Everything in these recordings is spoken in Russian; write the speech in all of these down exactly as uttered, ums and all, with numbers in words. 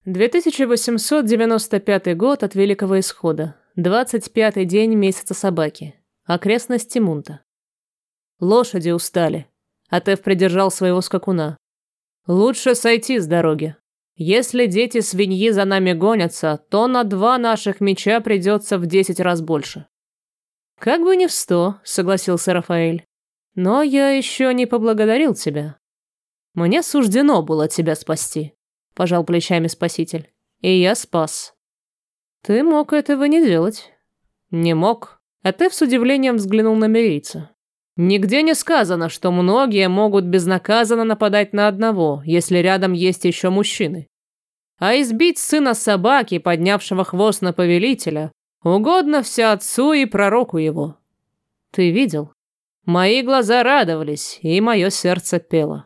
две тысячи восемьсот девяносто пятый год от Великого Исхода. двадцать пятый день месяца собаки. Окрестности Мунта. Лошади устали. Атеф придержал своего скакуна. Лучше сойти с дороги. Если дети свиньи за нами гонятся, то на два наших меча придется в десять раз больше. Как бы не в сто, согласился Рафаэль. Но я еще не поблагодарил тебя. Мне суждено было тебя спасти, пожал плечами спаситель. И я спас. Ты мог этого не делать. Не мог. Атеф с удивлением взглянул на мирийца. Нигде не сказано, что многие могут безнаказанно нападать на одного, если рядом есть еще мужчины. А избить сына собаки, поднявшего хвост на повелителя, угодно всеотцу и пророку его. Ты видел? Мои глаза радовались, и мое сердце пело.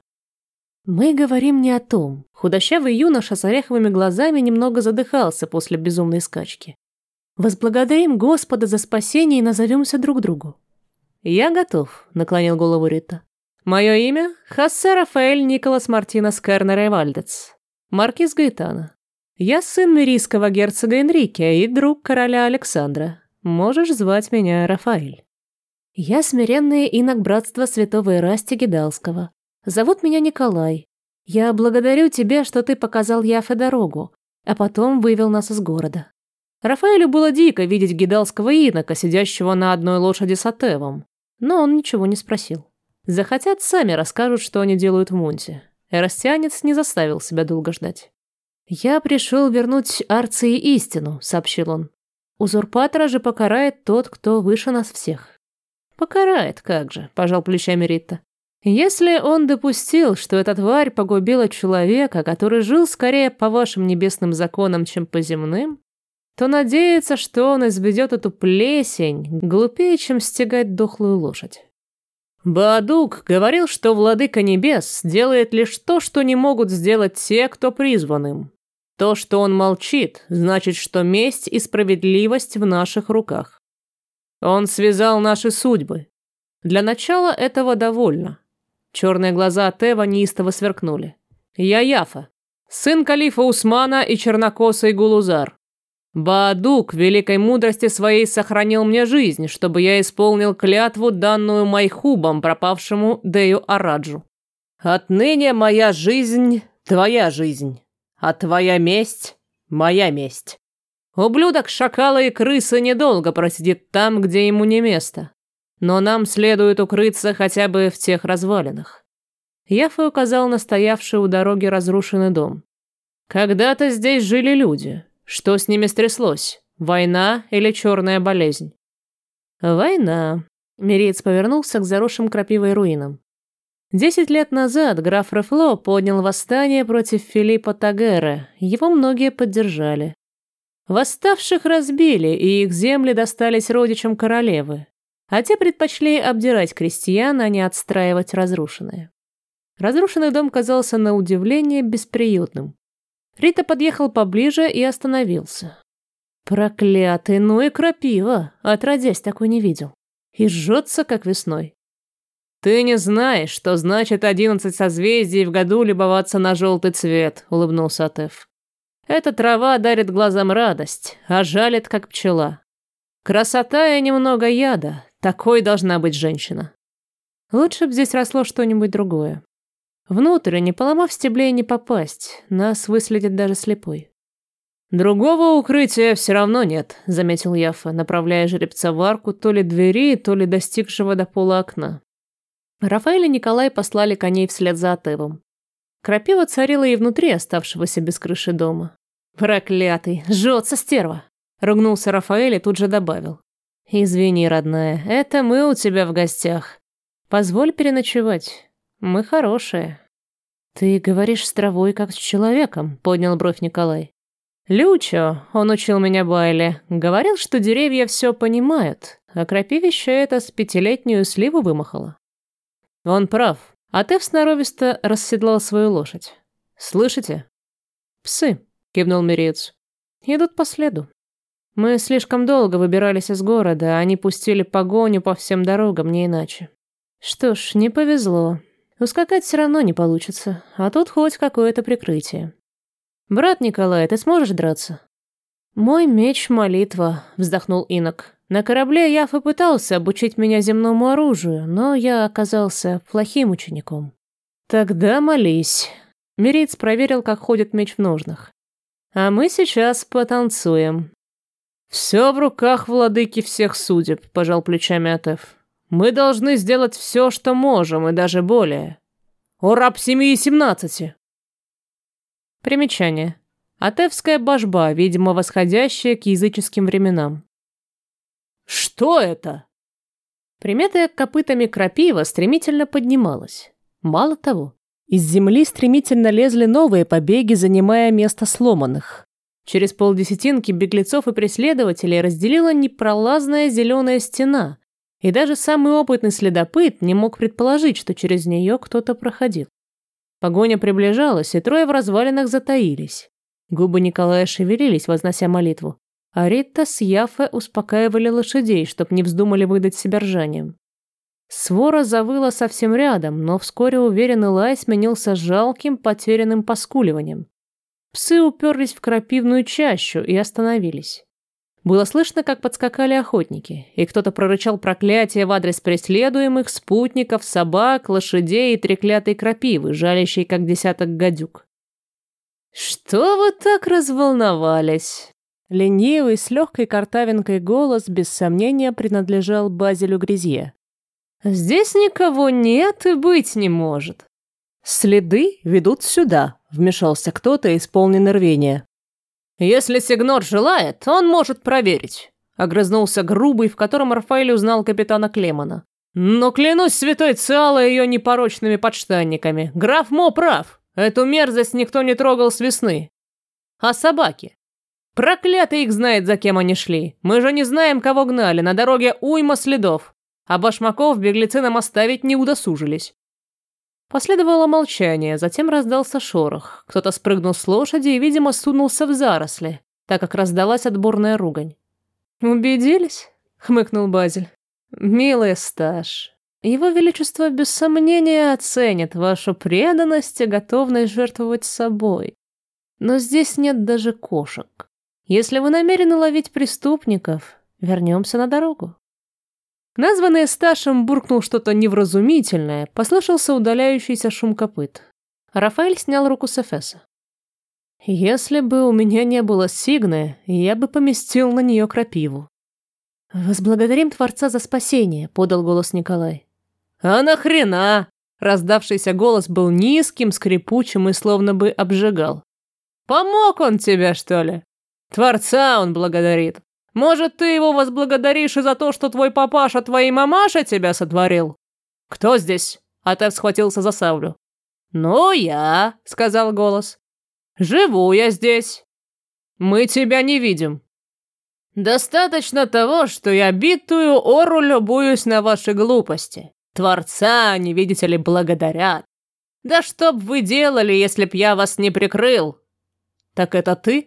Мы говорим не о том. Худощавый юноша с ореховыми глазами немного задыхался после безумной скачки. Возблагодарим Господа за спасение и назовемся друг другу. Я готов, наклонил голову Рита. Мое имя Хосе Рафаэль Николас Мартинес Кернер и Вальдец, маркиз Гаэтана. Я сын мирийского герцога Энрике и друг короля Александра. Можешь звать меня Рафаэль. Я смиренный инок братства святого Ирасти Гидалского. Зовут меня Николай. Я благодарю тебя, что ты показал Яфе дорогу, а потом вывел нас из города. Рафаэлю было дико видеть гидалского инока, сидящего на одной лошади с Атевом, но он ничего не спросил. Захотят, сами расскажут, что они делают в Мунте. Эрастианец не заставил себя долго ждать. «Я пришел вернуть Арции истину», — сообщил он. «Узурпатора же покарает тот, кто выше нас всех». «Покарает, как же», — пожал плечами Ритта. «Если он допустил, что эта тварь погубила человека, который жил скорее по вашим небесным законам, чем по земным, то надеется, что он изведет эту плесень глупее, чем стегать дохлую лошадь». Баадук говорил, что владыка небес делает лишь то, что не могут сделать те, кто призван им. То, что он молчит, значит, что месть и справедливость в наших руках. Он связал наши судьбы. Для начала этого довольно. Черные глаза Атева неистово сверкнули. Я Яфа, сын калифа Усмана и чернокосый Гулузар. Баадук в великой мудрости своей сохранил мне жизнь, чтобы я исполнил клятву, данную Майхубом, пропавшему Дею Араджу. Отныне моя жизнь – твоя жизнь, а твоя месть – моя месть. Ублюдок шакала и крысы недолго просидит там, где ему не место. Но нам следует укрыться хотя бы в тех развалинах. Яфа указал на стоявший у дороги разрушенный дом. Когда-то здесь жили люди. Что с ними стряслось? Война или черная болезнь? Война. Мириец повернулся к заросшим крапивой руинам. Десять лет назад граф Рефло поднял восстание против Филиппа Тагера. Его многие поддержали. Восставших разбили, и их земли достались родичам королевы. А те предпочли обдирать крестьян, а не отстраивать разрушенное. Разрушенный дом казался на удивление бесприютным. Рита подъехал поближе и остановился. Проклятый, ну и крапива, отродясь такой не видел. И жжется, как весной. Ты не знаешь, что значит одиннадцать созвездий в году любоваться на желтый цвет, улыбнулся Атеф. Эта трава дарит глазам радость, а жалит, как пчела. Красота и немного яда, такой должна быть женщина. Лучше б здесь росло что-нибудь другое. Внутрь, не поломав стеблей, не попасть. Нас выследит даже слепой. Другого укрытия все равно нет, заметил Яфа, направляя жеребца в арку то ли двери, то ли достигшего до пола окна. Рафаэль и Николай послали коней вслед за Атевом. Крапива царила и внутри оставшегося без крыши дома. Проклятый, жжется стерва, ругнулся Рафаэль и тут же добавил. Извини, родная, это мы у тебя в гостях. Позволь переночевать. Мы хорошие. Ты говоришь с травой, как с человеком, поднял бровь Николай. Лючо, он учил меня Байле, говорил, что деревья все понимают, а крапивище это с пятилетнюю сливу вымахало. Он прав. Атеф сноровисто расседлал свою лошадь. Слышите? Псы, кивнул Мириец. Идут по следу. Мы слишком долго выбирались из города, а они пустили погоню по всем дорогам, не иначе. Что ж, не повезло. Ускакать все равно не получится, а тут хоть какое-то прикрытие. Брат Николай, ты сможешь драться? Мой меч — молитва, вздохнул инок. На корабле Яфа пытался обучить меня земному оружию, но я оказался плохим учеником. Тогда молись. Мириец проверил, как ходит меч в ножнах. А мы сейчас потанцуем. Все в руках владыки всех судеб, пожал плечами Атеф. Мы должны сделать все, что можем, и даже более. О, раб семьи семнадцати! Примечание. Атефская божба, видимо, восходящая к языческим временам. Что это? Примятая копытами крапива стремительно поднималась. Мало того, из земли стремительно лезли новые побеги, занимая место сломанных. Через полдесятинки беглецов и преследователей разделила непролазная зеленая стена, и даже самый опытный следопыт не мог предположить, что через нее кто-то проходил. Погоня приближалась, и трое в развалинах затаились. Губы Николая шевелились, вознося молитву, а Рита с Яфе успокаивали лошадей, чтоб не вздумали выдать себя ржанием. Свора завыла совсем рядом, но вскоре уверенный лай сменился жалким, потерянным поскуливанием. Псы уперлись в крапивную чащу и остановились. Было слышно, как подскакали охотники, и кто-то прорычал проклятие в адрес преследуемых, спутников, собак, лошадей и треклятой крапивы, жалящей, как десяток гадюк. «Что вы так разволновались?» Ленивый, с легкой картавинкой голос, без сомнения, принадлежал Базилю Грязье. «Здесь никого нет и быть не может». «Следы ведут сюда», — вмешался кто-то, исполненный рвения. «Если Сигнор желает, он может проверить», — огрызнулся грубый, в котором Рафаэль узнал капитана Клемана. «Но клянусь святой Циала ее непорочными подштанниками. Граф Мо прав. Эту мерзость никто не трогал с весны. А собаки? Проклятый их знает, за кем они шли. Мы же не знаем, кого гнали. На дороге уйма следов. А башмаков беглецы нам оставить не удосужились». Последовало молчание, затем раздался шорох. Кто-то спрыгнул с лошади и, видимо, сунулся в заросли, так как раздалась отборная ругань. «Убедились?» — хмыкнул Базиль. «Милый Стаж, его величество без сомнения оценит вашу преданность и готовность жертвовать собой. Но здесь нет даже кошек. Если вы намерены ловить преступников, вернемся на дорогу». Названный Сташем буркнул что-то невразумительное, послышался удаляющийся шум копыт. Рафаэль снял руку с Эфеса. «Если бы у меня не было сигны, я бы поместил на нее крапиву». «Возблагодарим Творца за спасение», — подал голос Николай. «А нахрена?» — раздавшийся голос был низким, скрипучим и словно бы обжигал. «Помог он тебе, что ли? Творца он благодарит. Может, ты его возблагодаришь и за то, что твой папаша, твоей мамаша тебя сотворил?» «Кто здесь?» — Атеф схватился за саблю. «Ну, я», — сказал голос. «Живу я здесь. Мы тебя не видим. Достаточно того, что я битую ору любуюсь на ваши глупости. Творца они, видите ли, благодарят. Да что б вы делали, если б я вас не прикрыл?» «Так это ты?»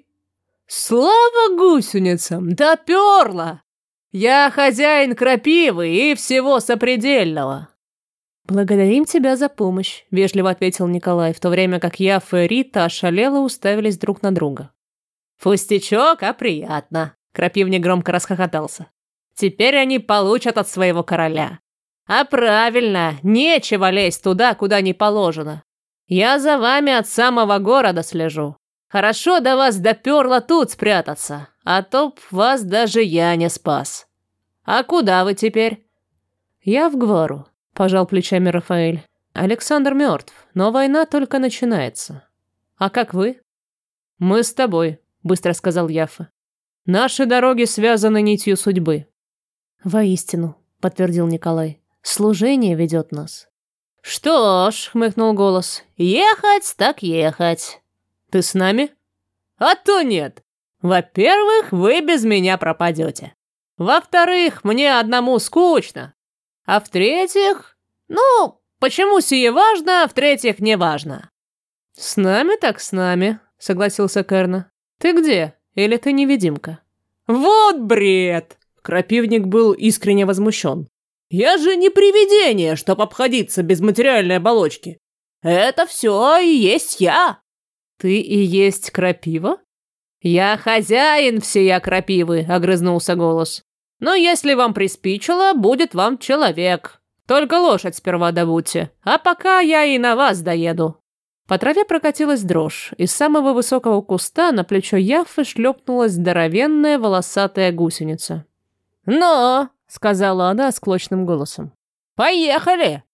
«Слава гусеницам! Доперла! Я хозяин крапивы и всего сопредельного!» «Благодарим тебя за помощь», — вежливо ответил Николай, в то время как Яфа и Рита ошалело уставились друг на друга. «Пустячок, а приятно!» — крапивник громко расхохотался. «Теперь они получат от своего короля. А правильно, нечего лезть туда, куда не положено. Я за вами от самого города слежу. Хорошо до вас доперло тут спрятаться, а то б вас даже я не спас. А куда вы теперь?» «Я в Гвару», — пожал плечами Рафаэль. «Александр мертв, но война только начинается. А как вы?» «Мы с тобой», — быстро сказал Яфа. «Наши дороги связаны нитью судьбы». «Воистину», — подтвердил Николай, — «служение ведет нас». «Что ж», — хмыкнул голос, — «ехать так ехать». «Ты с нами?» «А то нет. Во-первых, вы без меня пропадете. Во-вторых, мне одному скучно. А в-третьих, ну, почему сие важно, а в-третьих, не важно». «С нами так с нами», — согласился Керна. «Ты где? Или ты невидимка?» «Вот бред!» — крапивник был искренне возмущен. «Я же не привидение, чтоб обходиться без материальной оболочки. Это все и есть я. «Ты и есть крапива?» «Я хозяин всея крапивы», — огрызнулся голос. «Но если вам приспичило, будет вам человек. Только лошадь сперва добудьте, а пока я и на вас доеду». По траве прокатилась дрожь, из самого высокого куста на плечо Яффы шлепнулась здоровенная волосатая гусеница. «Но!» — сказала она склочным голосом. «Поехали!»